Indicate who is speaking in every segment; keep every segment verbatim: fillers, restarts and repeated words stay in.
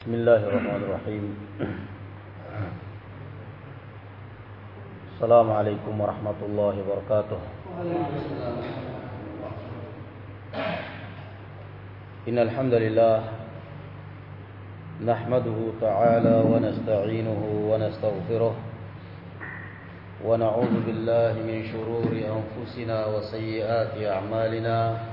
Speaker 1: Bismillahirrahmanirrahim. Assalamualaikum warahmatullahi wabarakatuh. Innal hamdalillah nahmaduhu ta'ala wa nasta'inuhu wa nastaghfiruh wa na'udzu billahi min shururi anfusina wa sayyiati a'malina.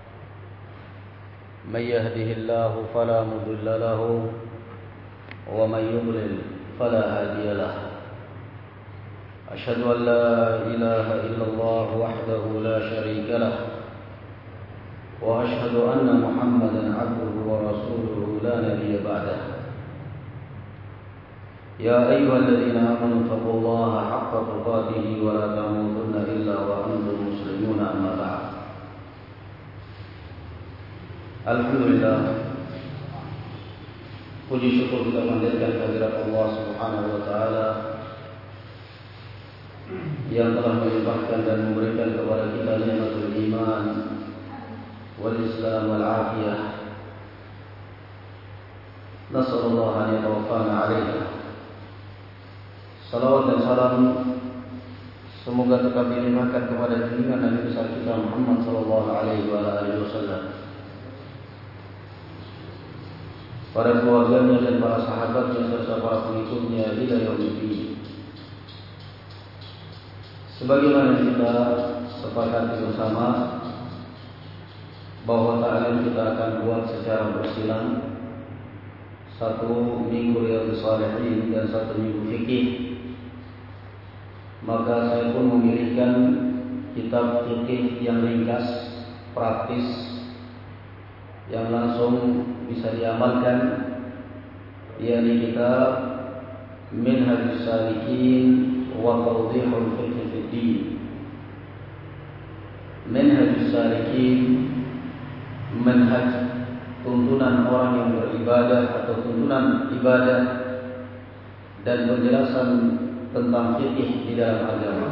Speaker 1: من يهده الله فلا مضل له ومن يضلل فلا هادي له أشهد أن لا إله إلا الله وحده لا شريك له وأشهد أن محمدا عبده ورسوله لا نبي بعده يا أيها الذين آمنوا اتقوا الله حق تقاته ولا تموتن إلا وأنتم مسلمون أما بعد. Alhamdulillah, puji syukur kita panjatkan kehadirat Allah Subhanahu wa taala yang telah melimpahkan dan memberikan kepada kita nikmatul iman wal Islam wal afiyah. Nasallallahu an yatawaffana 'alaiha. Salawat dan salam semoga tetap dilimpahkan kepada junjungan Nabi besar kita Muhammad sallallahu alaihi wasallam, para keluarganya dan para sahabatnya serta para pengikutnya ila yaumil. Sebagaimana kita sepakati bersama bahwa ta'lim kita akan buat secara bersilang, satu minggu riyadhus shalihin dan satu minggu fikih, maka saya pun memilihkan kitab fikih yang ringkas, praktis, yang langsung bisa diamalkan, yakni kitab Minhajus Salikin wa Tawdihul Fiqh fid Din. Minhajus Salikin, manhaj tuntunan orang yang beribadah atau tuntunan ibadah dan penjelasan tentang fikih di dalam agama.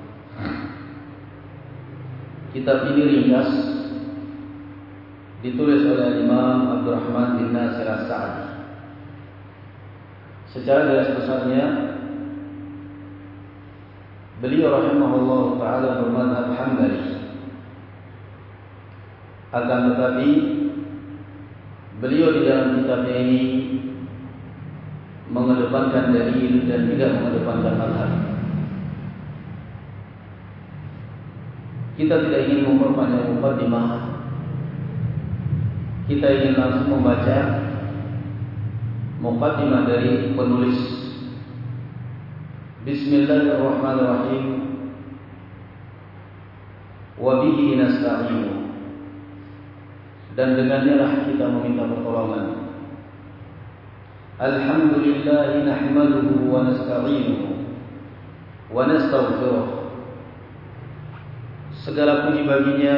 Speaker 1: Kitab ini ringkas, ditulis oleh Imam Abdurrahman bin Nasir As-Sa'di. Secara garis besarnya, beliau rahimahullah ta'ala bermadhab Hambali. Akan tetapi beliau di dalam kitabnya ini mengedepankan dalil dan tidak mengedepankan mazhab. Kita tidak ingin memperpanjang mukadimah. Kita ingin langsung membaca muqaddimah dari penulis. Bismillahirrahmanirrahim. Wa bihi nasta'inu. Dan dengannya lah kita meminta pertolongan. Alhamdulillah nahmaduhu wa nasta'inuhu wa nastaghfiruh. Segala puji baginya,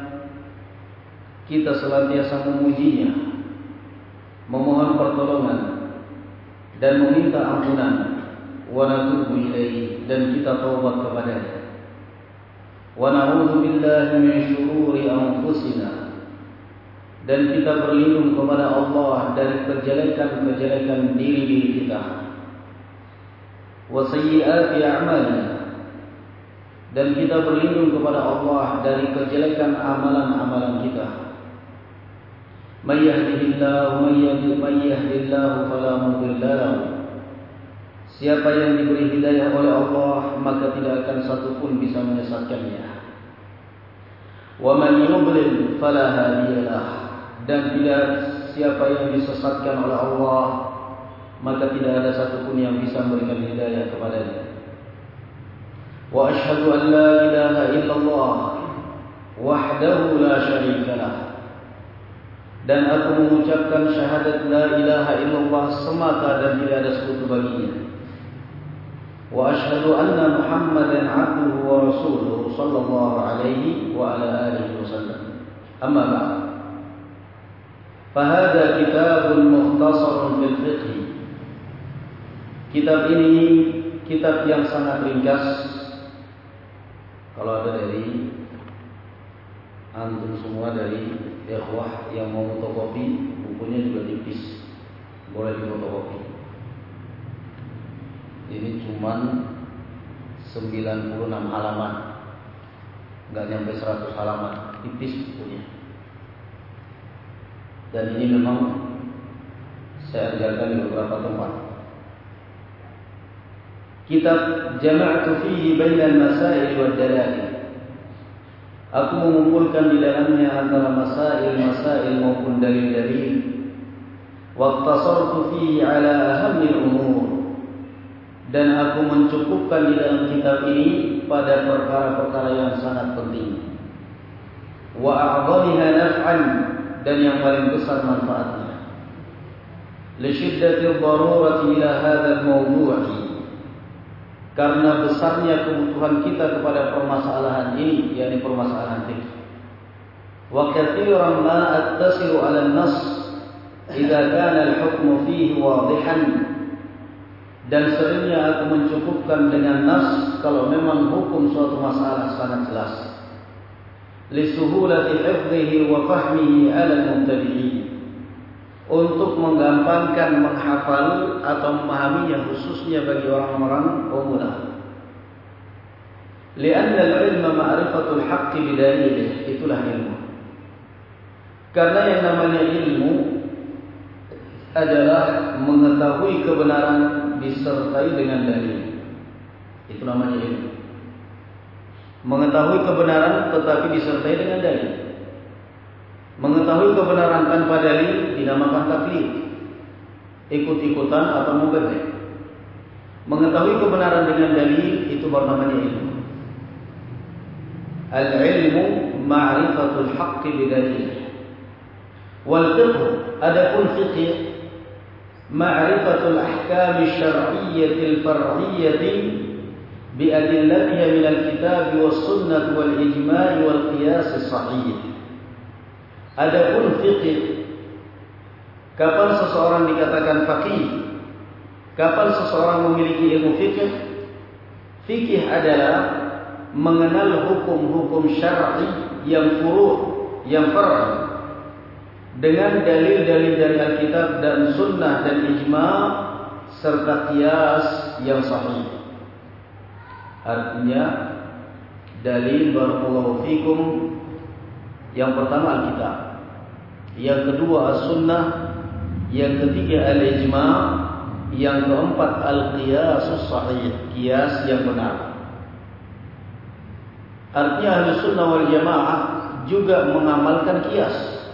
Speaker 1: kita senantiasa memujinya, memohon pertolongan dan meminta ampunan, wa natubu ilaihi, dan kita taubat kepadanya. Wa na'udzu billahi min syururi anfusina, dan kita berlindung kepada Allah dari kejelekan-kejelekan diri-diri kita. Wa sayyiati a'malina, dan kita berlindung kepada Allah dari kejelekan amalan-amalan kita. Man yahdihillahu man yahdihillahu fala mudilla lahu. Siapa yang diberi hidayah oleh Allah, maka tidak akan satu pun bisa menyesatkannya. Wa man yudlil fala hadiyalah. Dan tidak siapa yang disesatkan oleh Allah, maka tidak ada satu pun yang bisa memberikan hidayah kepadanya. Wa asyhadu an la ilaha illallah wahdahu la syarika lah. Dan aku mengucapkan syahadat la ilaha illallah semata dan tidak ada sekutu baginya. Wa asyhadu anna Muhammadan abduhu wa rasuluhu sallallahu alaihi wa ala alihi wasallam. Amma ba'd. Fahada kitabun mukhtasarun fil fiqh. Kitab ini kitab yang sangat ringkas. Kalau ada dari antum semua dari ikhwah yang mau fotokopi, bukunya juga tipis, boleh difotokopi. Ini cuman sembilan puluh enam halaman, nggak nyampe seratus halaman, tipis bukunya. Dan ini memang saya ajarkan di beberapa tempat. Kitab Jama'tu fihi bainal masail wad dalail. Aku mengumpulkan di dalamnya antara masail-masail maupun dalil-dalil. Waqtasartu fihi ala ahammil umur. Dan aku mencukupkan di dalam kitab ini pada perkara-perkara yang sangat penting. Wa a'dhamiha naf'an, dan yang paling besar manfaatnya. Li shiddati darurati ila hadzal mawdu'i. Karena besarnya kebutuhan kita kepada permasalahan ini, yakni permasalahan fikih. Wa katsiran ma attasilu 'ala an-nass idza kana al-hukmu fihi wadihan. Dan seringnya aku mencukupkan dengan nas kalau memang hukum suatu masalah sangat jelas. Li suhulati hifdhihi wa fahmihi 'ala al-mubtadi'in. Untuk menggampangkan menghafal atau memahaminya khususnya bagi orang-orang pemula. Lianna al-ilma ma'rifatul haqqi bidalilih, itulah ilmu. Karena yang namanya ilmu adalah mengetahui kebenaran disertai dengan dalil. Itu namanya ilmu. Mengetahui kebenaran tetapi disertai dengan dalil. Mengetahui kebenaran tanpa dalil dinamakan taklid, ikut-ikutan atau mubtadi'. Mengetahui kebenaran dengan dalil itu bernamanya ilmu. Al-ilmu ma'rifatul haqqi bidalil. Wal fiqh, adapun fiqh, ma'rifatul ahkam asy-syar'iyyah al-far'iyyah bi'adillatiha min al-kitab was sunnah wal ijma' wal qiyas as-sahih. Adapun fikih, kapan seseorang dikatakan faqih? Kapan seseorang memiliki ilmu fikih? Fikih adalah mengenal hukum-hukum syar'i yang furu', yang far'i, dengan dalil-dalil dari Alkitab dan Sunnah dan ijma' serta qiyas yang sahih. Artinya dalil barakallahu fikum. Yang pertama Alkitab, yang kedua As-Sunnah, yang ketiga Al-Ijma', yang keempat Al-Qiyasus Sahih, qiyas yang benar. Artinya Ahlus Sunnah wal Jamaah juga mengamalkan qiyas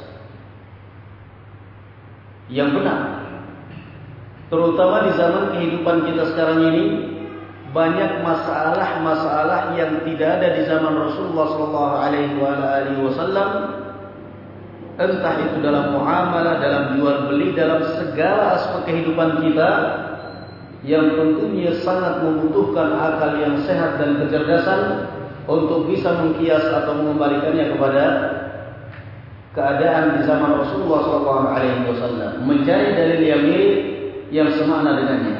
Speaker 1: yang benar. Terutama di zaman kehidupan kita sekarang ini, banyak masalah-masalah yang tidak ada di zaman Rasulullah sallallahu alaihi wasallam, entah itu dalam muamalah, dalam jual beli, dalam segala aspek kehidupan kita, yang tentunya sangat membutuhkan akal yang sehat dan kecerdasan untuk bisa mengkias atau mengembalikannya kepada keadaan di zaman Rasulullah sallallahu alaihi wasallam, mencari dalil yang mirip yang semakna dengannya.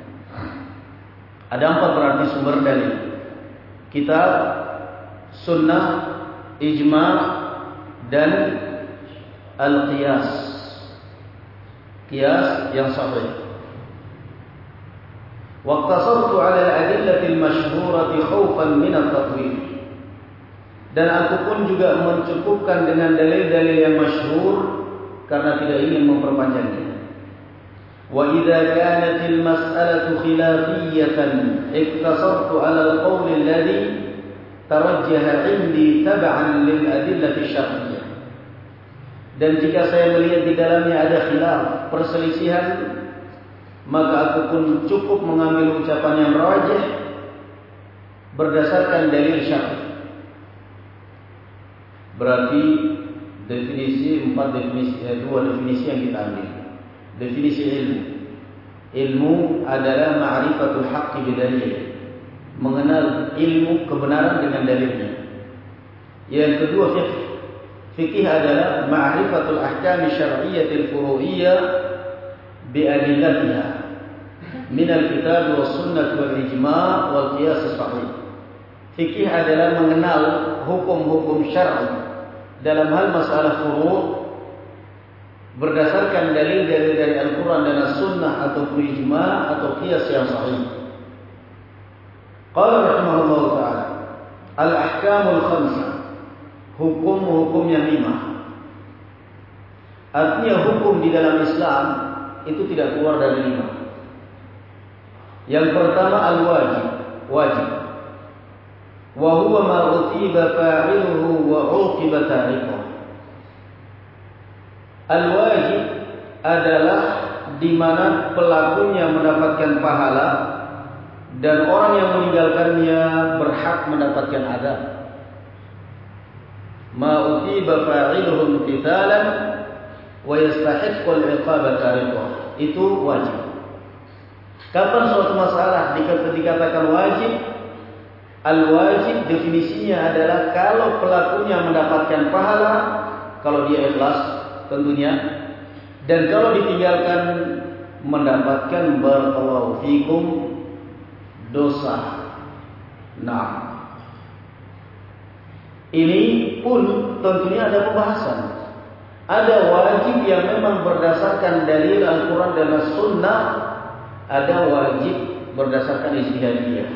Speaker 1: Ada empat berarti sumber dalil: kitab, sunnah, ijma' dan al-qiyas, qiyas yang sahih. Waqtasartu 'ala al-adillati al-mashhurati khaufan min at-tatwil. Dan aku pun juga mencukupkan dengan dalil-dalil yang masyhur karena tidak ingin memperpanjangnya. Wa idza kanat al-mas'alatu khilafiyatan iktasartu 'ala al-qawl alladhi tarajjaha 'indi tab'an lil adillati syar'iyyah. Dan jika saya melihat di dalamnya ada khilaf, perselisihan, maka aku pun cukup mengambil ucapan yang rajih berdasarkan dalil syar'i. Berarti definisi empat definisi dua definisi yang kita ambil. Definisi ilmu. Ilmu adalah ma'rifatul haqqi bidalil, mengenal ilmu kebenaran dengan dalilnya. Yang kedua fikih. Fikih adalah ma'rifatul ahkam syar'iyyatil furu'iyyah bi'adillatiha min al-kitab was sunnah wal ijma' wal qiyas sahih. Fikih adalah mengenal hukum-hukum syar'i dalam hal masalah furu' berdasarkan dalil-dalil dari Al-Quran dan As-Sunnah ataupun ijma' atau qiyas yang sahih. Qala rahimahullah ta'ala, al-ahkamul khamsah, hukum-hukum yang lima. Artinya hukum di dalam Islam itu tidak keluar dari lima. Yang pertama al-wajib, wajib. Wa huwa ma utiba fa'iluhu wa 'uqiba tariquhu. Al-wajib adalah di mana pelakunya mendapatkan pahala dan orang yang meninggalkannya berhak mendapatkan azab. Ma utiba fa'iluhu imtithalan wa yastahiqqu al-'iqaba tariquhu. Itu wajib. Kapan suatu masalah dikatakan wajib? Al-wajib definisinya adalah kalau pelakunya mendapatkan pahala, kalau dia ikhlas tentunya, dan kalau ditinggalkan mendapatkan barakallahu fikum dosa. Nah, ini pun tentunya ada pembahasan. Ada wajib yang memang berdasarkan dalil Al-Quran dan As-Sunnah, ada wajib berdasarkan ijtihadiyah.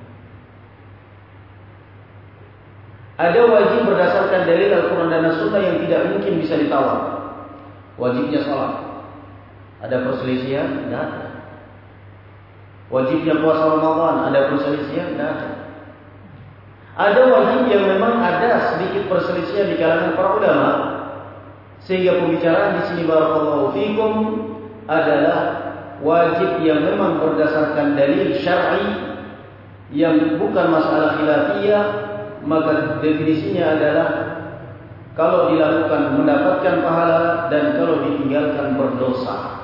Speaker 1: Ada wajib berdasarkan dalil Al-Quran dan As-Sunnah yang tidak mungkin bisa ditawar. Wajibnya salat. Ada perselisihan? Tidak ada. Wajibnya puasa Ramadan? Ada perselisihan? Tidak ada. Ada wajib yang memang ada sedikit perselisihan di kalangan para ulama, sehingga pembicaraan di sini barakallahu fikum adalah wajib yang memang berdasarkan dalil syar'i yang bukan masalah khilafiyah, maka definisinya adalah kalau dilakukan mendapatkan pahala dan kalau ditinggalkan berdosa.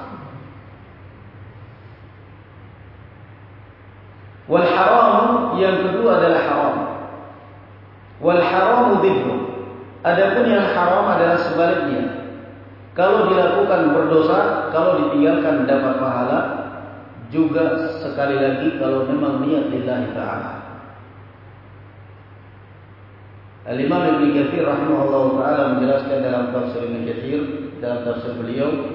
Speaker 1: Wal haram yang kedua adalah haram. Wal haramu dhiddu. Adapun yang haram adalah sebaliknya. Kalau dilakukan berdosa, kalau ditinggalkan dapat pahala. Juga sekali lagi kalau memang niat lillahi ta'ala. Al-Imam Ibn Katsir rahimahullah ta'ala menjelaskan dalam tafsir Ibn Katsir, dalam tafsir beliau,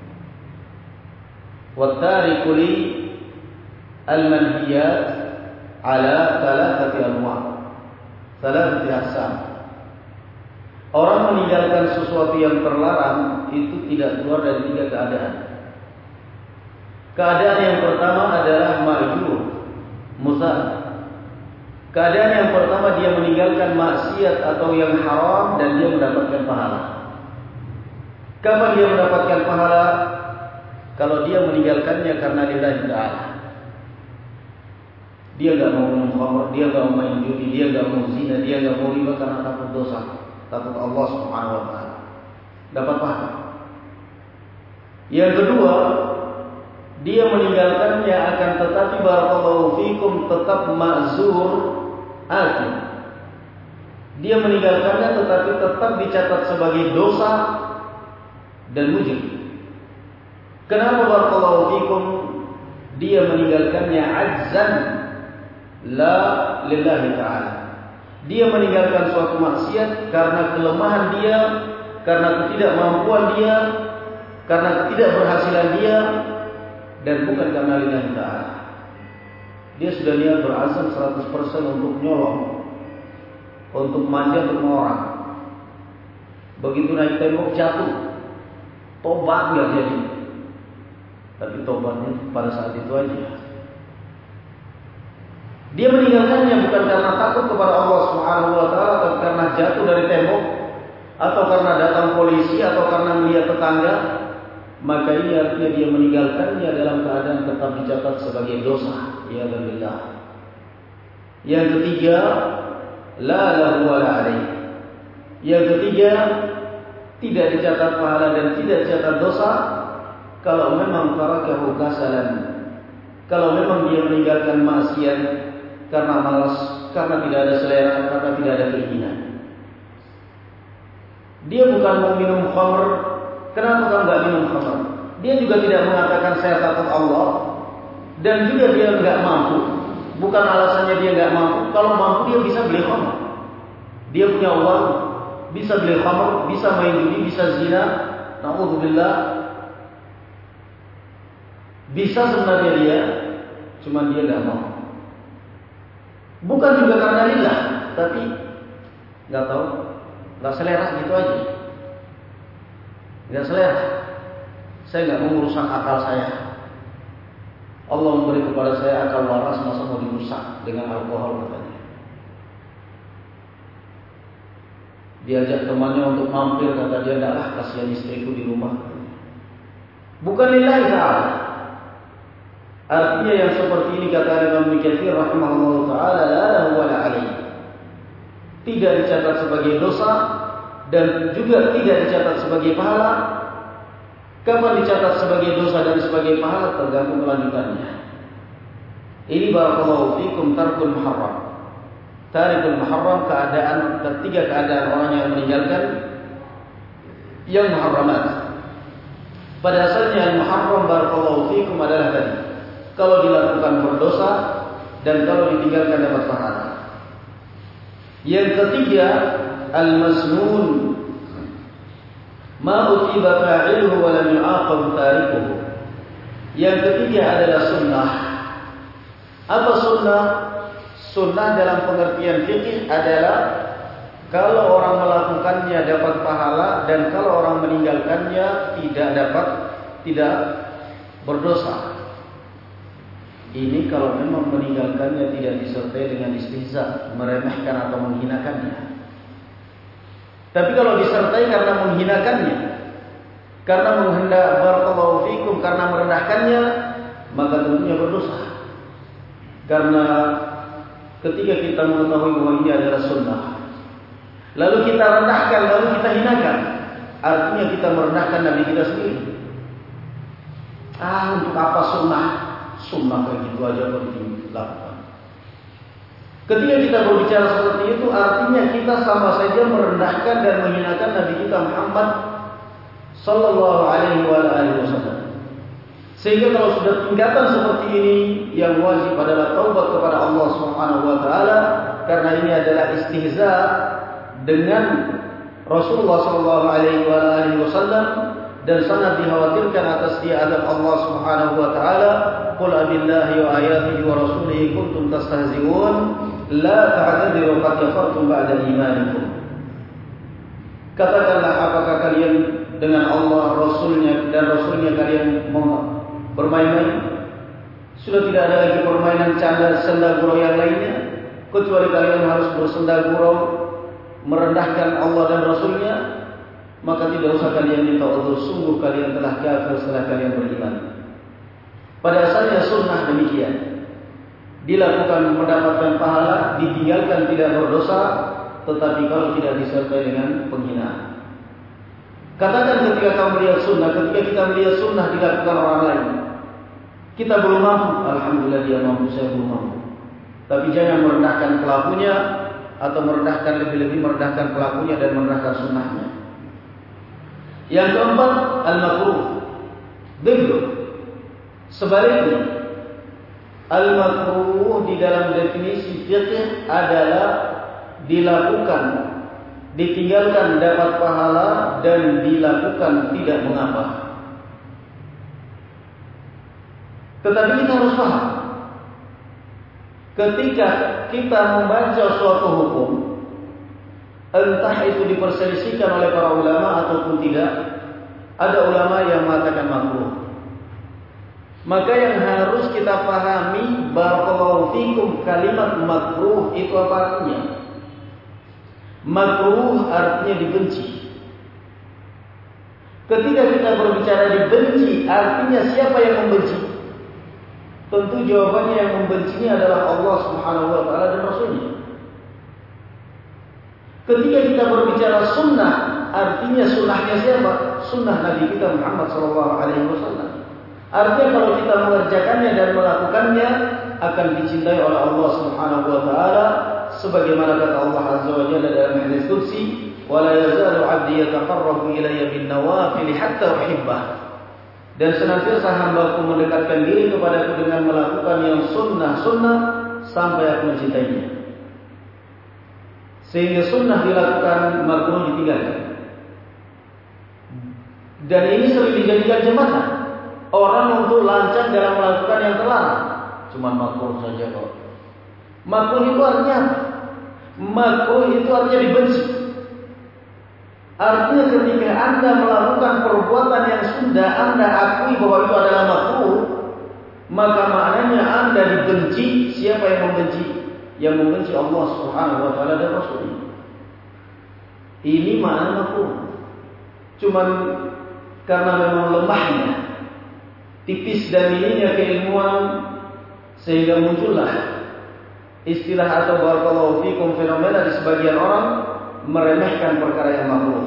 Speaker 1: وَالتَّارِكُ لِي الْمَنْهِيَاتِ عَلَى ثَلَاثَةِ أَنْوَاعٍ ثَلَاثَةِ أَقْسَامٍ. Orang meninggalkan sesuatu yang terlarang itu tidak keluar dari tiga keadaan. Keadaan yang pertama adalah ma'jur, musad. Keadaan yang pertama dia meninggalkan maksiat atau yang haram dan dia mendapatkan pahala. Kapan dia mendapatkan pahala? Kalau dia meninggalkannya karena lillahi ta'ala. Dia enggak mau minum khamr, dia enggak mau main judi, dia enggak mau zina, dia enggak mau riba karena takut dosa, takut Allah Subhanahu wa taala. Dapat pahala. Yang kedua, dia meninggalkannya akan tetapi barakallahu fikum tetap ma'zur akhir. Dia meninggalkannya tetapi tetap dicatat sebagai dosa dan mujrim. Kenapa barakallahu fikum dia meninggalkannya ajzan la lillahi ta'ala? Dia meninggalkan suatu maksiat karena kelemahan dia, karena ketidakmampuan dia, karena ketidakberhasilan dia, dan bukan karena lillahi ta'ala. Dia sudah niat berazam seratus persen untuk nyolong, untuk manja sama orang. Begitu naik tembok jatuh, tobat nggak jadi. Tapi tobatnya pada saat itu aja. Dia meninggalkannya bukan karena takut kepada Allah Subhanahu wa taala, atau karena jatuh dari tembok, atau karena datang polisi, atau karena melihat tetangga. Maka ini artinya dia meninggalkannya dalam keadaan tetap dicatat sebagai dosa. Ya billah. Yang ketiga, la lahu wa la alaih. Yang ketiga, tidak dicatat pahala dan tidak dicatat dosa kalau memang tarakahu kasalan. Kalau memang dia meninggalkan maksiat karena malas, karena tidak ada selera, karena tidak ada keinginan. Dia bukan mau minum khamr. Kenapa kamu enggak minum khamr? Dia juga tidak mengatakan saya takut Allah, dan juga dia enggak mampu. Bukan alasannya dia enggak mampu. Kalau mampu dia bisa beli khamr. Dia punya uang, bisa beli khamr, bisa main judi, bisa zina, na'udzubillah, bisa sebenarnya dia, cuma dia nggak mau. Bukan juga karena lillah, tapi nggak tahu, nggak selera gitu aja, nggak selera. Saya nggak mau merusak akal saya. Allah memberi kepada saya akal waras, masa mau dirusak dengan alkohol katanya. Diajak temannya untuk mampir, kata dia, "Enggak, kasihan istriku di rumah." Bukan lillahi ta'ala. Artinya yang seperti ini kata Imam Ibnu Katsir rahimahullah taala, la lahu wa la alaihi. Tidak dicatat sebagai dosa dan juga tidak dicatat sebagai pahala. Kapan dicatat sebagai dosa dan sebagai pahala tergantung kelanjutannya. Ini barakallahu fikum tarkul muharram. Tarikul muharram, keadaan ketiga keadaan orang yang meninggalkan yang muharramat. Pada asalnya al-muharram barakallahu fikum adalah tadi, kalau dilakukan berdosa dan kalau ditinggalkan dapat pahala. Yang ketiga al-masnun, ma utiba fa'iluhu wa lam yu'aqab tarikuhu. Yang ketiga adalah sunnah. Apa sunnah? Sunnah dalam pengertian fikih adalah kalau orang melakukannya dapat pahala dan kalau orang meninggalkannya tidak dapat, tidak berdosa. Ini kalau memang meninggalkannya tidak disertai dengan istihza, meremehkan atau menghinakannya. Tapi kalau disertai karena menghinakannya, karena menghendak barakallahu fikum, karena merendahkannya, maka tentunya berdosa. Karena ketika kita mengetahui bahwa ini adalah sunnah, lalu kita rendahkan, lalu kita hinakan, artinya kita merendahkan Nabi kita sendiri. Ah, untuk apa sunnah? Sunnah kayak gitu aja kok dilakukan. Ketika kita berbicara seperti itu, artinya kita sama saja merendahkan dan menghinakan Nabi kita Muhammad sallallahu alaihi wasallam. Sehingga kalau sudah tingkatan seperti ini, yang wajib adalah taubat kepada Allah Subhanahu wa taala, karena ini adalah istihza dengan Rasulullah sallallahu alaihi wasallam dan sangat dikhawatirkan atas dia adab Allah Subhanahu wa taala. Qul abillahi wa ayatihi wa rasulihi kuntum tastahzi'un la ta'tadiru qad kafartum ba'da imanikum. Katakanlah, apakah kalian dengan Allah, Rasulnya dan Rasulnya kalian bermain-main? Sudah tidak ada lagi permainan canda senda gurau yang lainnya, kecuali kalian harus bersenda gurau merendahkan Allah dan Rasulnya. Maka tidak usah kalian minta uzur, sungguh kalian telah kafir setelah kalian beriman. Pada asalnya sunnah demikian, dilakukan mendapatkan pahala, ditinggalkan tidak berdosa, tetapi kalau tidak disertai dengan penghinaan. Katakan ketika kamu melihat sunnah, ketika kita melihat sunnah dilakukan orang lain, kita belum mampu, alhamdulillah dia mampu, saya belum mampu. Tapi jangan merendahkan pelakunya, atau merendahkan, lebih-lebih merendahkan pelakunya dan merendahkan sunnahnya. Yang keempat, al-makruh. Diblu. Sebaliknya, al-makruh di dalam definisi fikih adalah dilakukan, ditinggalkan dapat pahala, dan dilakukan tidak mengapa. Tetapi kita harus paham, ketika kita membaca suatu hukum, entah itu diperselisihkan oleh para ulama ataupun tidak, ada ulama yang mengatakan makruh. Maka yang harus kita pahami, barakallahu fikum, kalimat makruh itu apa artinya? Makruh artinya dibenci. Ketika kita berbicara dibenci, artinya siapa yang membenci? Tentu jawabannya yang membencinya adalah Allah Subhanahu wa taala dan Rasulnya. Ketika kita berbicara sunnah, artinya sunnahnya siapa? Sunnah Nabi kita Muhammad sallallahu alaihi wasallam. Artinya kalau kita mengerjakannya dan melakukannya, akan dicintai oleh Allah Subhanahu wa taala, sebagaimana kata Allah Azza wa Jalla dalam hadis qudsi, "Wa la yazalu 'abdi yataqarrabu ilayya bin nawafil hatta uhibbah." Dan senantiasa hamba-Ku mendekatkan diri kepadaku dengan melakukan yang sunnah-sunnah sampai aku mencintainya. Sehingga sunnah dilakukan, makruh ditinggalkan. Dan ini sering dijadikan jembatan orang untuk lancar dalam melakukan yang terlarang. Cuma makruh saja kok. Makruh itu artinya apa? Makruh itu artinya dibenci. Artinya ketika Anda melakukan perbuatan yang sudah Anda akui bahwa itu adalah makruh, maka maknanya Anda dibenci. Siapa yang membenci? Yang membenci Allah Subhanahu wa taala dan Rasul-Nya. Ini makna makruh. Cuman karena memang lemahnya, tipis dan minimnya keilmuan, sehingga muncullah istilah atau barakallahu fikum fenomena di sebagian orang meremehkan perkara yang makruh.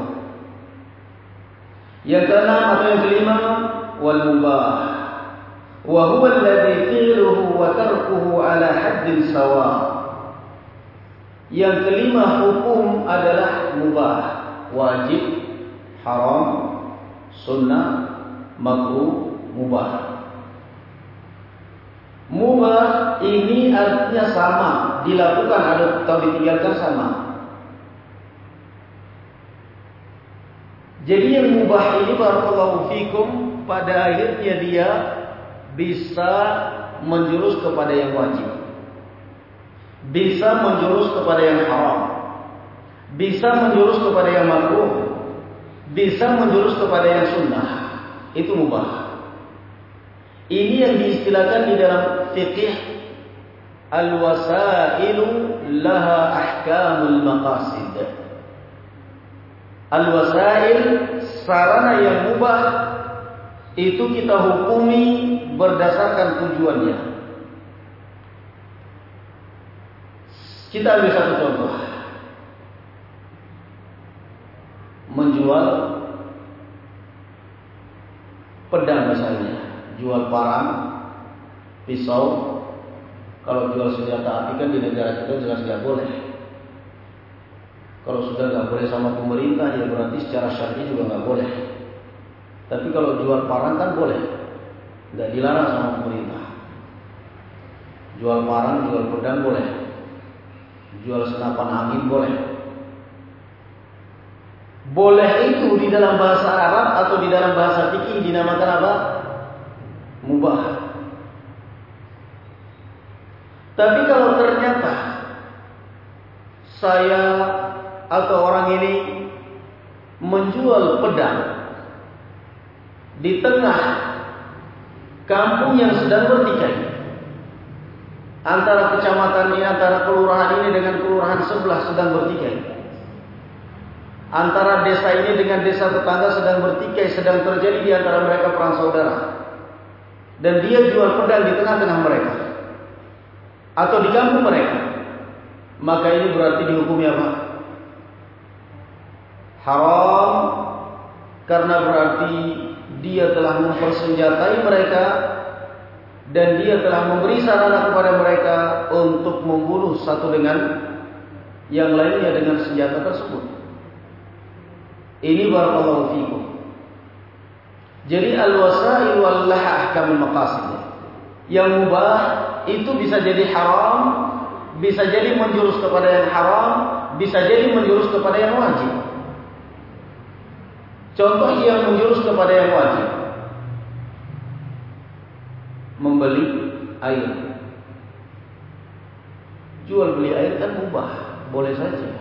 Speaker 1: Yang keenam atau yang kelima, wal mubah, wa huwa alladhi fi'luhu wa tarkuhu ala haddin sawa. Yang kelima hukum adalah mubah, wajib, haram, sunnah, makruh, mubah. Mubah ini artinya sama, dilakukan atau ditinggalkan sama. Jadi yang mubah ini barakallahu fikum pada akhirnya dia bisa menjurus kepada yang wajib, bisa menjurus kepada yang haram, bisa menjurus kepada yang makruh, bisa menjurus kepada yang sunnah. Itu mubah. Ini yang diistilahkan di dalam fiqih al-wasailu laha ahkamul maqasid. Al-wasail, sarana yang mubah, itu kita hukumi berdasarkan tujuannya. Kita ambil satu contoh. Menjual pedang misalnya, jual parang, pisau. Kalau jual senjata api kan di negara kita jelas nggak boleh. Kalau sudah nggak boleh sama pemerintah, ya berarti secara syar'i juga nggak boleh. Tapi kalau jual parang kan boleh, nggak dilarang sama pemerintah. Jual parang, jual pedang boleh, jual senapan angin boleh. Boleh itu di dalam bahasa Arab atau di dalam bahasa fikih dinamakan apa? Mubah. Tapi kalau ternyata saya atau orang ini menjual pedang di tengah kampung yang sedang bertikai, antara kecamatan ini, antara kelurahan ini dengan kelurahan sebelah sedang bertikai, antara desa ini dengan desa tetangga sedang bertikai, sedang terjadi di antara mereka perang saudara, dan dia jual pedang di tengah-tengah mereka atau di kampung mereka, maka ini berarti dihukumi apa? Haram, karena berarti dia telah mempersenjatai mereka dan dia telah memberi sarana kepada mereka untuk membunuh satu dengan yang lainnya dengan senjata tersebut. Ini barakallahu fikum. Jadi al-wasail wal laha ahkamul maqasid. Yang mubah itu bisa jadi haram, bisa jadi menjurus kepada yang haram, bisa jadi menjurus kepada yang wajib. Contoh yang menjurus kepada yang wajib, membeli air. Jual beli air kan mubah, boleh saja.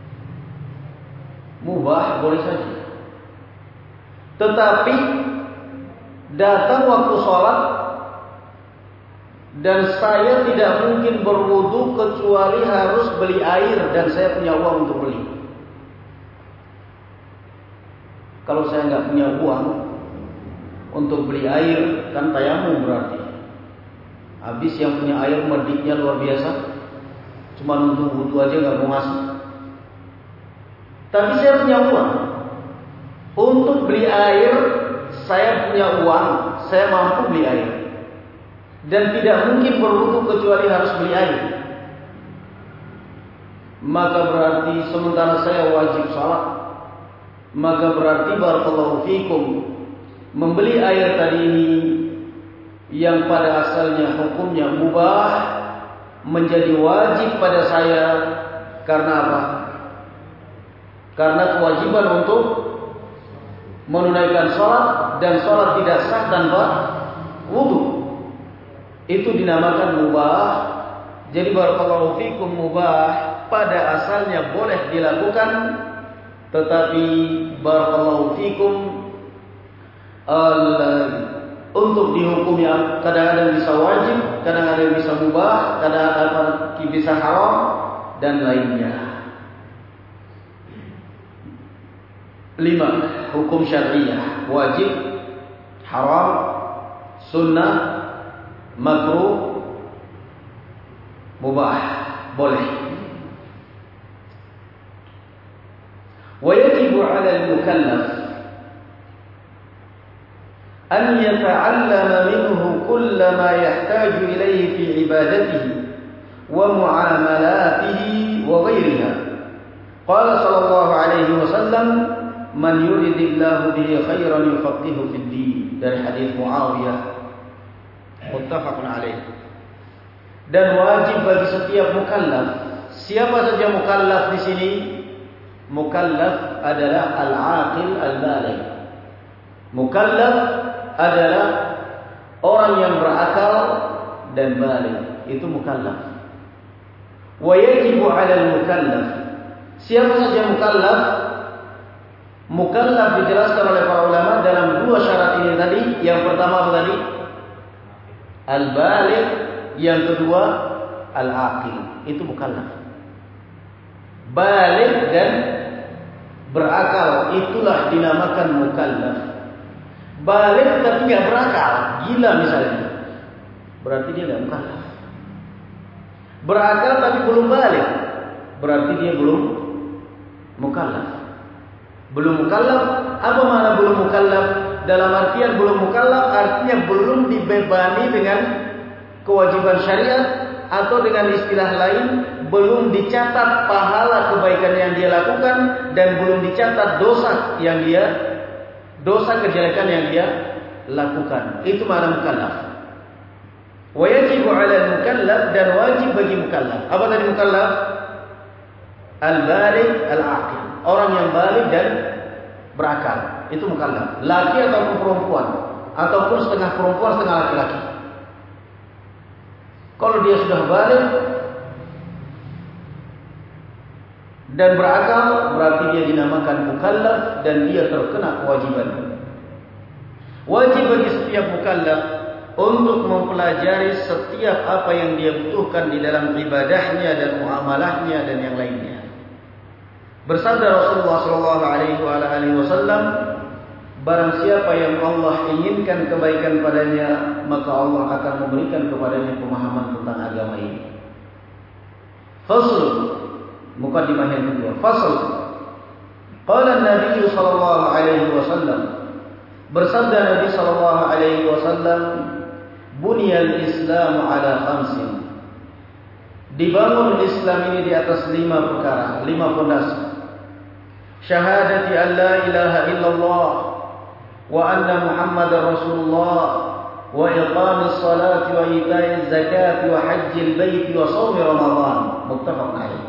Speaker 1: Mubah boleh saja. Tetapi datang waktu sholat dan saya tidak mungkin berwudu kecuali harus beli air dan saya punya uang untuk beli. Kalau saya nggak punya uang untuk beli air, kan tayamum berarti. Habis yang punya air merdiknya luar biasa, cuma untuk wudu aja nggak mau ngasih. Tapi saya punya uang untuk beli air, saya punya uang, saya mampu beli air, dan tidak mungkin berwudu kecuali harus beli air. Maka berarti sementara saya wajib salat, maka berarti barakallahu fikum membeli air tadi ini yang pada asalnya hukumnya mubah menjadi wajib pada saya. Karena apa? Karena kewajiban untuk menunaikan sholat dan sholat tidak sah tanpa wudu. Itu dinamakan mubah. Jadi barakallahu fikum, mubah pada asalnya boleh dilakukan, tetapi barakallahu fikum untuk dihukumnya kadang-kadang bisa wajib, kadang-kadang bisa mubah, kadang-kadang bisa haram dan lainnya. Lima hukum syariah: wajib, haram, sunnah, makruh, mubah, boleh. Wajib 'ala al-mukallaf an yata'allama minhu kull ma yahtaju ilayhi fi ibadatihi wa mu'amalatihi wa ghayriha. Qala sallallahu alaihi wasallam: man yuridillahu bihi khairan yufaqihu fid din. Dari hadis Muawiyah, muttafaqun alaih. Dan wajib bagi setiap mukallaf. Siapa saja mukallaf di sini? Mukallaf adalah al-aqil al-baligh. Mukallaf adalah orang yang berakal dan baligh. Itu mukallaf. Wa yajibu 'ala al-mukallaf. Siapa saja mukallaf? Mukallaf dijelaskan oleh para ulama dalam dua syarat ini tadi. Yang pertama apa tadi? Al-baligh. Yang kedua al-aqil. Itu mukallaf. Baligh dan berakal, itulah dinamakan mukallaf. Baligh tapi tidak berakal, gila misalnya, berarti dia tidak mukallaf. Berakal tapi belum baligh, berarti dia belum mukallaf. Belum mukallaf, apa makna belum mukallaf? Dalam artian belum mukallaf artinya belum dibebani dengan kewajiban syariat, atau dengan istilah lain belum dicatat pahala kebaikan yang dia lakukan dan belum dicatat dosa yang dia dosa kejelekan yang dia lakukan. Itu makna mukallaf. Wa yajibu 'ala al-mukallaf, dan wajib bagi mukallaf. Apa tadi mukallaf? Al-baligh al-aqil. Orang yang baligh dan berakal. Itu mukallaf. Laki ataupun perempuan, ataupun setengah perempuan setengah laki-laki. Kalau dia sudah baligh dan berakal, berarti dia dinamakan mukallaf dan dia terkena kewajiban. Wajib bagi setiap mukallaf untuk mempelajari setiap apa yang dia butuhkan di dalam ibadahnya dan muamalahnya dan yang lainnya. Bersabda Rasulullah sallallahu alaihi wasallam, barang siapa yang Allah inginkan kebaikan padanya, maka Allah akan memberikan kepadanya pemahaman tentang agama ini. Fasl, mukaddimah yang kedua. Fasl. Qala Nabi sallallahu alaihi wasallam, bersabda Nabi sallallahu alaihi wasallam, bunyal Islam ala khamsin. Dibangun Islam ini di atas lima perkara, lima fondasi. Syahadati an la ilaha illallah wa anna Muhammadar Rasulullah wa iqamis salati wa ita'iz zakati wa hajjil baiti wa shaumi Ramadan. Muttafaq alaih.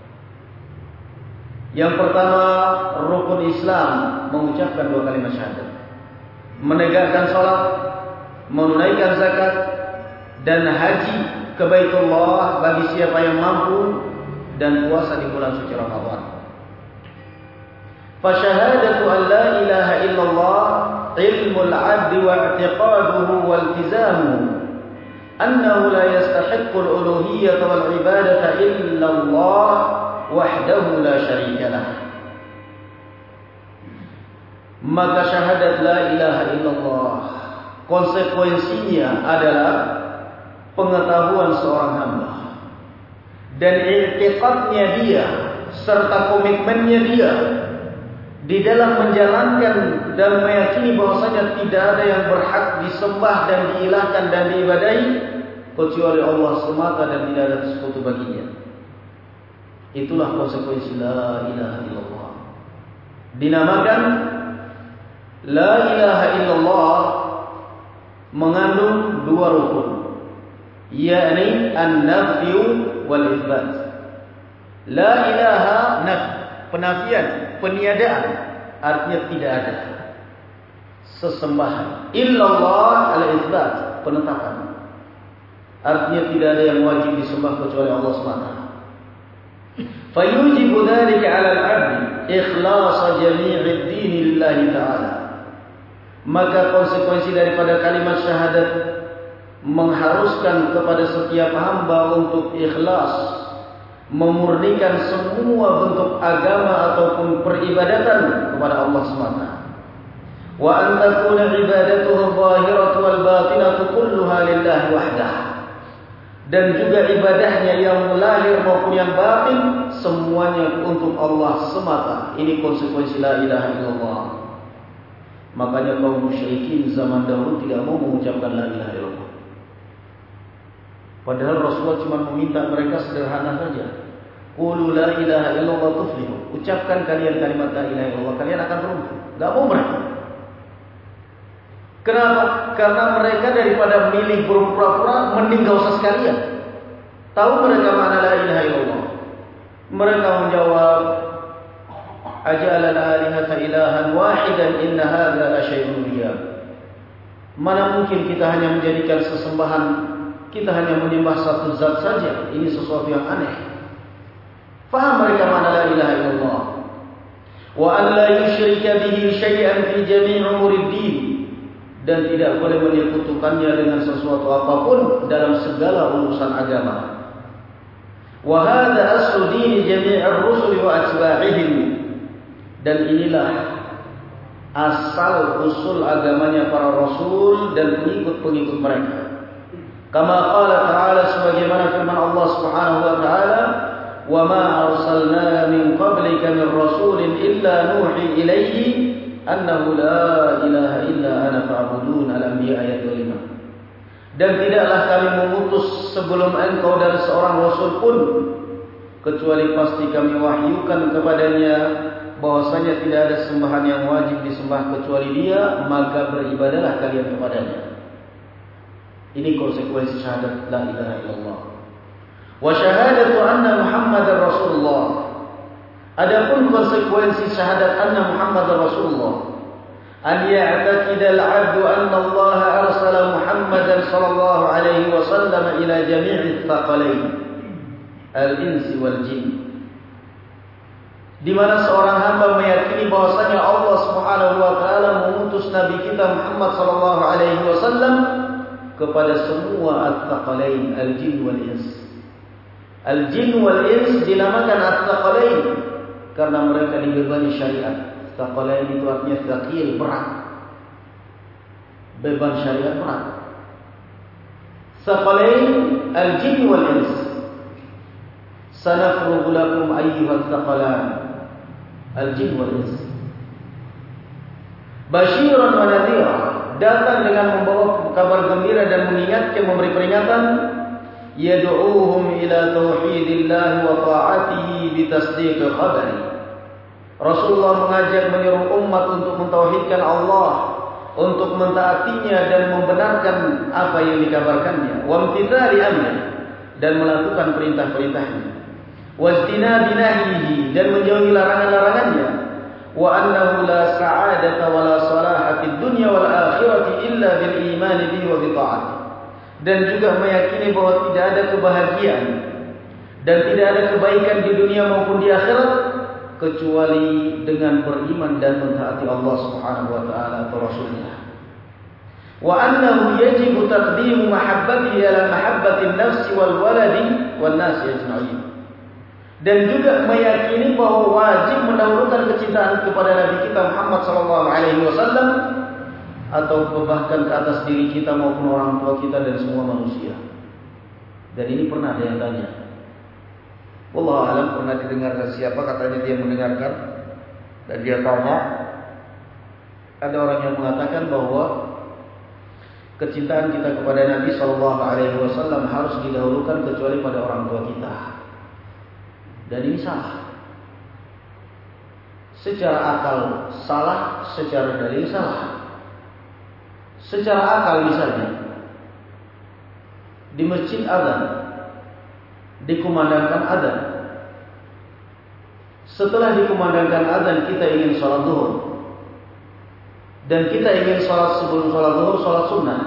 Speaker 1: Yang pertama, rukun Islam, mengucapkan dua kalimat syahadat, menegakkan salat, menunaikan zakat, dan haji ke Baitullah bagi siapa yang mampu, dan puasa di bulan suci Ramadan. فشهادة أن لا إله إلا الله علم العبد واعتقاده والتزامه أنه لا يستحق الألوهية والعبادة إلا الله وحده لا شريك له. Maka syahadat la ilaha illallah konsekuensinya adalah pengetahuan seorang hamba dan i'tiqadnya dia serta komitmennya dia di dalam menjalankan dan meyakini bahwasanya tidak ada yang berhak disembah dan diilahkan dan diibadahi kecuali Allah semata dan tidak ada sekutu baginya. Itulah konsekuensi la ilaha illallah. Dinamakan la ilaha illallah mengandung dua rukun, yakni an-nafyu wal itsbat. La ilaha naf, penafian, peniadaan, artinya tidak ada. sesembahan. Illallah al-itsbat, penetapan. Artinya tidak ada yang wajib disembah kecuali Allah semata. Fayujibu dzalika 'ala al-'abd ikhlas jami'id din lillahi ta'ala. Maka konsekuensi daripada kalimat syahadat mengharuskan kepada setiap hamba untuk ikhlas, memurnikan semua bentuk agama ataupun peribadatan kepada Allah semata. Wa an takuna ibadatuhu adh-dhahiratu wal batinatu kulluha lillahi wahdah. Dan juga ibadahnya yang lahir maupun yang batin semuanya untuk Allah semata. Ini konsekuensi la ilaha illallah. Makanya kaum musyrikin zaman dahulu tidak mau mengucapkan la ilaha illallah. Padahal Rasulullah cuma meminta mereka sederhana saja. Qulu la ilaha illallah tuflihu. Ucapkan kalian kalimat la ilaha illallah, kalian akan beruntung. Enggak mau mereka. Kenapa? Karena mereka daripada milih berpura-pura, mending gak usah sekalian. Tahu mereka makna la ilaha illallah. Mereka menjawab, aja'ala al-alihata ilahan wahidan inna hadza la syai'un ujab. Mana mungkin kita hanya menjadikan sesembahan, kita hanya menyembah satu zat saja. Ini sesuatu yang aneh. Faham mereka makna la ilaha illallah. Wa an la yusyrika bihi syai'an fi jami' umuri din. Dan tidak boleh menyekutukannya dengan sesuatu apapun dalam segala urusan agama. Wa hadza aslu din jami'ir rusul wa atba'ihim. Dan inilah asal usul agamanya para rasul dan pengikut-pengikut mereka. Kama qala ta'ala, sebagaimana firman Allah Subhanahu wa ta'ala, "Wa ma arsalna min qablika min rasulin illa nuhi ilaihi annahu la ilaha illa ana fa'budun." Al-Anbiya ayat dua puluh lima. Dan tidaklah kami mengutus sebelum engkau dari seorang rasul pun kecuali pasti kami wahyukan kepadanya bahwasanya tidak ada sembahan yang wajib disembah kecuali Dia, maka beribadahlah kalian kepadanya. Ini konsekuensi syahadat la ilaha illallah. Wa syahadatu anna Muhammadar Rasulullah. Adapun konsekuensi syahadat anna Muhammadar Rasulullah, an ya'taqida al-'abdu anna Allah arsala Muhammadan sallallahu alaihi wasallam ila jami'i tsaqalain al-insi wal jin. Di mana seorang hamba meyakini bahwasanya Allah Subhanahu wa taala mengutus nabi kita Muhammad sallallahu alaihi wasallam kepada semua at-tsaqalain al-jin wal ins. Al-jin wal ins dinamakan at-tsaqalain karena mereka dibebani syariat. Tsaqalain itu artinya tsaqil, berat. Beban syariat berat. Tsaqalain al-jin wal ins. Sanafrugu lakum ayyuhat tsaqalan al-jin wal ins. Basyiran wa nadhira, datang dengan membawa kabar gembira dan mengingatkan, memberi peringatan. Yad'uuhum ila tauhidillah wa ta'atihi bitasdiq khabari. Rasulullah mengajak menyuruh umat untuk mentauhidkan Allah, untuk mentaatinya dan membenarkan apa yang dikabarkannya, wa imtithali amrihi, dan melakukan perintah-perintahnya, wajtinabi nahyihi, dan menjauhi larangan-larangannya, wa annahu la sa'adata wa la salahati dunya wal akhirati illa bil iman bihi wa bi ta'ati. Dan juga meyakini bahwa tidak ada kebahagiaan dan tidak ada kebaikan di dunia maupun di akhirat kecuali dengan beriman dan mentaati Allah Subhanahu wa taala atau Rasulnya. Wa annahu yajibu taqdimu mahabbatihi ala mahabbatin nafsi wal waladi wan nasi ajma'in. Dan juga meyakini bahwa wajib mendahulukan kecintaan kepada Nabi kita Muhammad sallallahu alaihi wasallam atau bahkan ke atas diri kita maupun orang tua kita dan semua manusia. Dan ini pernah ada yang tanya. Wallahu a'lam, pernah didengarkan siapa, katanya dia mendengarkan dan dia tanya. Ada orang yang mengatakan bahwa kecintaan kita kepada Nabi sallallahu alaihi wasallam harus didahulukan kecuali pada orang tua kita. Dan ini salah. Secara akal salah, secara dalil salah. Secara akal misalnya, di masjid azan, dikumandangkan azan. Setelah dikumandangkan azan kita ingin sholat zuhur. dan kita ingin sholat sebelum sholat zuhur, sholat sunnah.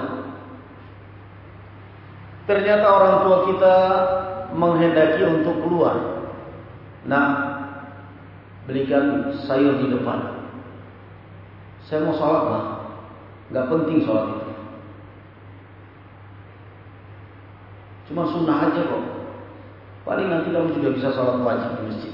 Speaker 1: Ternyata orang tua kita menghendaki untuk keluar. Nah, belikan sayur di depan. Saya mau sholat lah, nggak penting sholat itu. Cuma sunnah aja kok. Paling nanti kamu juga bisa sholat wajib di masjid.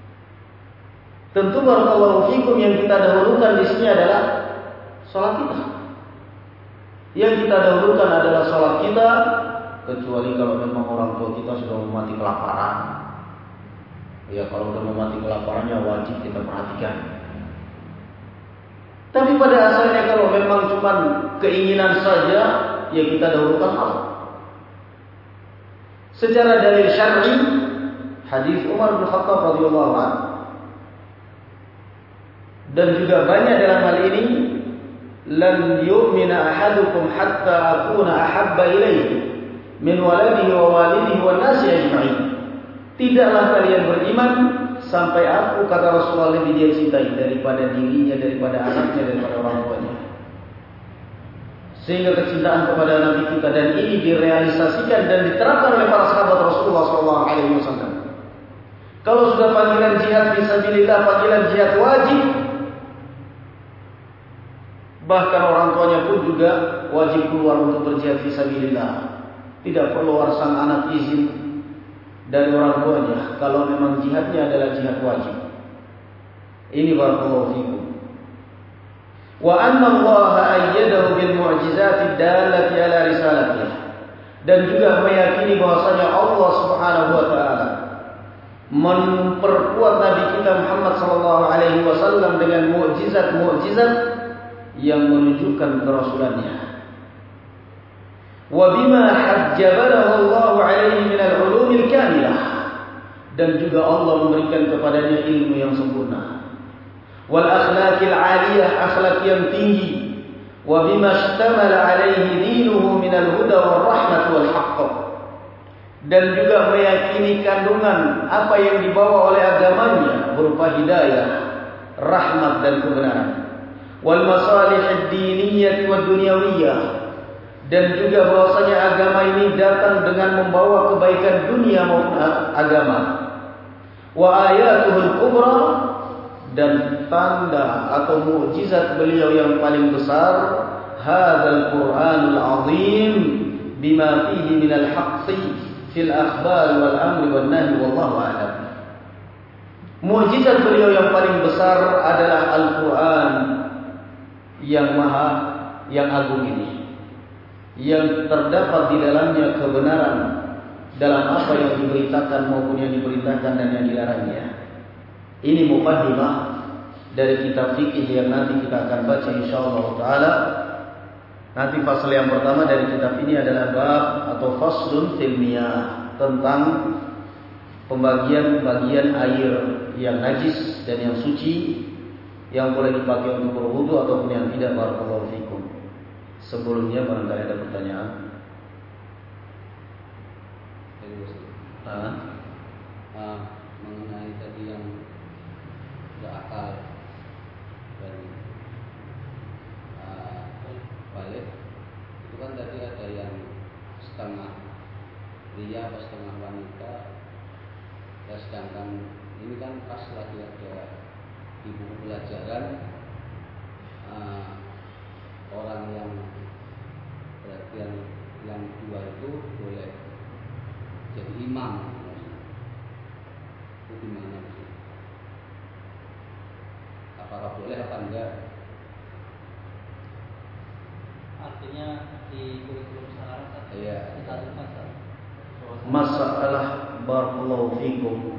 Speaker 1: Tentu barakallahu fikum yang kita dahulukan di sini adalah sholat kita. Yang kita dahulukan adalah sholat kita, kecuali kalau memang orang tua kita sudah mati kelaparan. Ya, kalau sudah mati kelaparannya wajib kita perhatikan. Tapi pada asalnya kalau memang cuma keinginan saja, ya kita dahulukan Allah. Secara dalil syar'i, hadis Umar bin Khattab radhiyallahu anhu, dan juga banyak dalam hal ini, lan yu'mina ahadukum hatta akuna ahabba ilaihi min waladihi wa walidihi wan nasi ajma'in. Tidaklah kalian beriman sampai aku, kata Rasulullah, lebih dia cintai daripada dirinya, daripada anaknya, daripada orang tuanya. Sehingga kecintaan kepada Nabi kita dan ini direalisasikan dan diterapkan oleh para sahabat Rasulullah shallallahu alaihi wasallam. Kalau sudah panggilan jihad fisabilillah, panggilan jihad wajib, bahkan orang tuanya pun juga wajib keluar untuk berjihad fisabilillah. Tidak perlu sang anak izin dari orang tuanya kalau memang jihadnya adalah jihad wajib. Ini barakallahu fikum. Wa anna Allah ayyadahu bil mu'jizati dallati ala risalatih. Dan juga meyakini bahwasanya Allah Subhanahu wa taala memperkuat Nabi kita Muhammad sallallahu alaihi wasallam dengan mukjizat-mukjizat yang menunjukkan kerasulannya. Wa bima hajjabahu Allah alaihi min al-ulumil kamilah. Dan juga Allah memberikan kepadanya ilmu yang sempurna. Wal akhlaqil aliyah, akhlak yang tinggi. Wa bima ishtamala alaihi dinuhu min al-huda wal rahmat wal haqq. Dan juga meyakini kandungan apa yang dibawa oleh agamanya berupa hidayah, rahmat dan kebenaran. Wal masalih ad-diniyyah wad dunyawiyah. Dan juga bahwasanya agama ini datang dengan membawa kebaikan dunia maupun agama. Wa ayatuhul kubra, dan tanda atau mukjizat beliau yang paling besar, hadzal Qur'anul azim bima fihi minal haqqi fil akhbar wal amri wan nahi wallahu a'lam. Mukjizat beliau yang paling besar adalah Al-Qur'an yang maha yang agung ini, yang terdapat di dalamnya kebenaran dalam apa yang diberitakan maupun yang diperintahkan dan yang dilarangnya. Ini muqaddimah dari kitab fikih yang nanti kita akan baca insyaallah taala. Nanti fasal yang pertama dari kitab ini adalah bab atau faslun fil miyah, tentang pembagian-bagian air yang najis dan yang suci, yang boleh dipakai untuk berwudu ataupun yang tidak. Barakallahu fikum. Sebelumnya barangkali ada pertanyaan. Ah,
Speaker 2: uh, mengenai tadi yang tidak akal dan uh, balik, itu kan tadi ada yang setengah pria atau setengah wanita. Ya, sedangkan ini kan pas lagi ada di buku pelajaran uh, orang yang berarti yang, yang dua itu boleh jadi imam. Itu gimana sih? Apakah boleh apa enggak?
Speaker 3: Artinya di kurikulum sekarang kan
Speaker 2: iya,
Speaker 3: satu masalah.
Speaker 1: Masalah barakallahu fikum.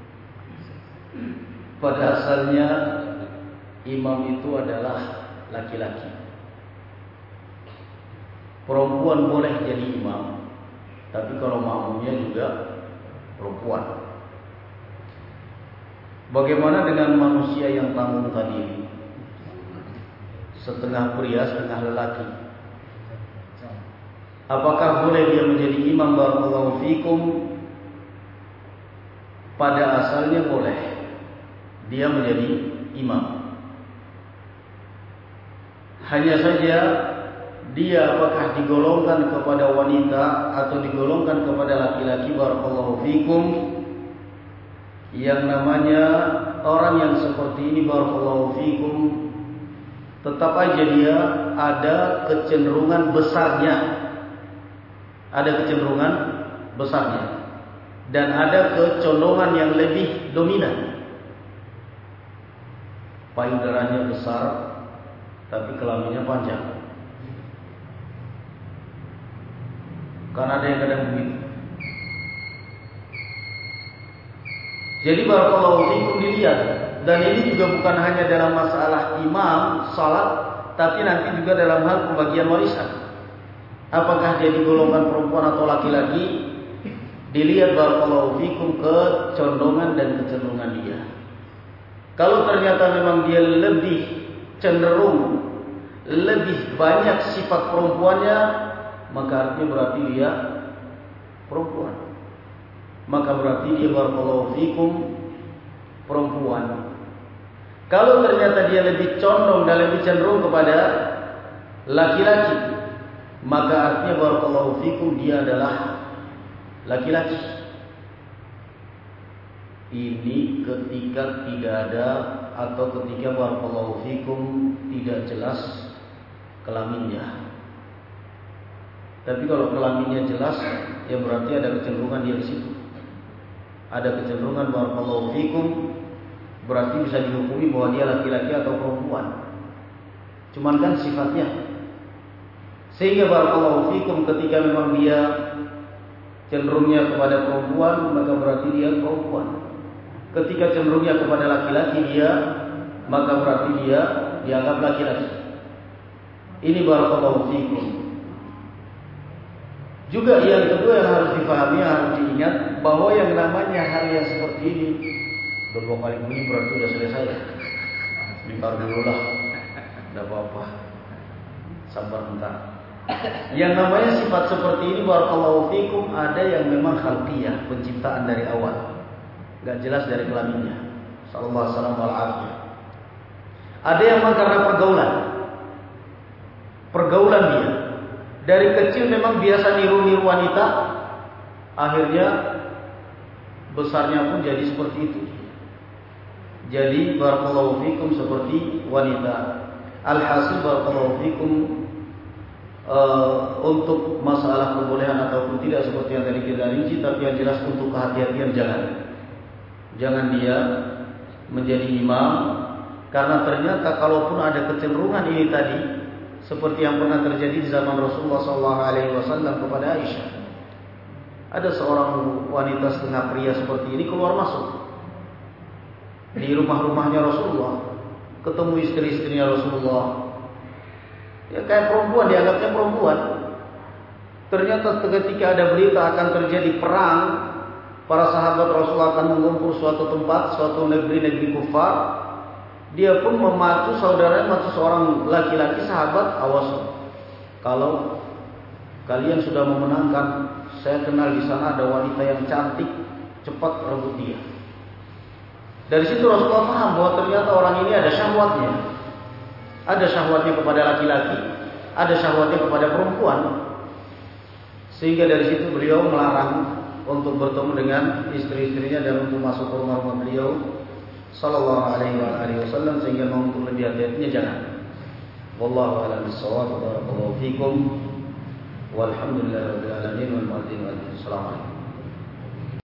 Speaker 1: Pada asalnya imam itu adalah laki-laki. Perempuan boleh jadi imam, tapi kalau makmumnya juga perempuan. Bagaimana dengan manusia yang tanggung tadi? Setengah pria, setengah lelaki. Apakah boleh dia menjadi imam? Barakallahu fikum. Pada asalnya boleh dia menjadi imam. Hanya saja dia apakah digolongkan kepada wanita atau digolongkan kepada laki-laki, barakallahu fikum. Yang namanya orang yang seperti ini, barakallahu fikum, tetap aja dia ada kecenderungan besarnya. Ada kecenderungan besarnya. Dan ada kecondongan yang lebih dominan. Payudaranya besar, tapi kelaminnya panjang. Karena ada yang kadang begitu. Jadi barakallahu fikum dilihat. Dan ini juga bukan hanya dalam masalah imam, salat, tapi nanti juga dalam hal pembagian warisan. Apakah dia digolongkan perempuan atau laki-laki? Dilihat barakallahu fikum kecondongan dan kecenderungan dia. Kalau ternyata memang dia lebih cenderung, lebih banyak sifat perempuannya, maka artinya berarti dia perempuan. Maka berarti dia barakallahu fikum perempuan. Kalau ternyata dia lebih condong dan lebih cenderung kepada laki-laki, maka artinya barakallahu fikum dia adalah laki-laki. Ini ketika tidak ada atau ketika barakallahu fikum tidak jelas kelaminnya. Tapi kalau kelaminnya jelas, ya berarti ada kecenderungan dia di situ. Ada kecenderungan barakallahu fikum, berarti bisa dihukumi bahwa dia laki-laki atau perempuan. Cuman kan sifatnya. Sehingga barakallahu fikum ketika memang dia cenderungnya kepada perempuan, maka berarti dia perempuan. Ketika cenderungnya kepada laki-laki dia, maka berarti dia dianggap laki-laki. Ini barakallahu fikum. Juga yang kedua yang harus difahami, yang harus diingat, bahwa yang namanya hal yang seperti ini, udah dua kali bunyi berarti sudah selesai. Bentar dulu lah, tidak apa-apa, sabar bentar. Yang namanya sifat seperti ini barakallahu fikum ada yang memang khalqiyah, penciptaan dari awal, gak jelas dari kelaminnya. Sallallahu alaihi wasallam. Ada yang memang karena pergaulan, pergaulan dia. Dari kecil memang biasa niru-niru wanita, akhirnya besarnya pun jadi seperti itu. Jadi barakallahu fikum seperti wanita. Alhasil barakallahu fikum, uh, untuk masalah kebolehan ataupun tidak seperti yang tadi kita rinci, tapi yang jelas untuk kehati-hatian jangan. Jangan dia menjadi imam, karena ternyata kalaupun ada kecenderungan ini tadi, seperti yang pernah terjadi di zaman Rasulullah shallallahu alaihi wasallam kepada Aisyah. Ada seorang wanita setengah pria seperti ini keluar masuk di rumah-rumahnya Rasulullah, ketemu istri-istrinya Rasulullah. Ya kayak perempuan, dianggapnya perempuan. Ternyata ketika ada berita akan terjadi perang, para sahabat Rasulullah akan mengumpul suatu tempat, suatu negeri-negeri kufar. Dia pun memacu saudaranya, memacu seorang laki-laki sahabat, awas, kalau kalian sudah memenangkan, saya kenal di sana ada wanita yang cantik, cepat rebut dia. Dari situ Rasulullah paham bahwa ternyata orang ini ada syahwatnya, ada syahwatnya kepada laki-laki, ada syahwatnya kepada perempuan, sehingga dari situ beliau melarang untuk bertemu dengan istri-istrinya dan untuk masuk ke rumah-rumah beliau sallallahu alaihi wasallam, sehingga mau untuk lebih hati-hatinya jangan. Wallahu a'lam bishawab. Barakallahu fikum. Walhamdulillahirabbil alamin wal mu'adzin. Assalamualaikum.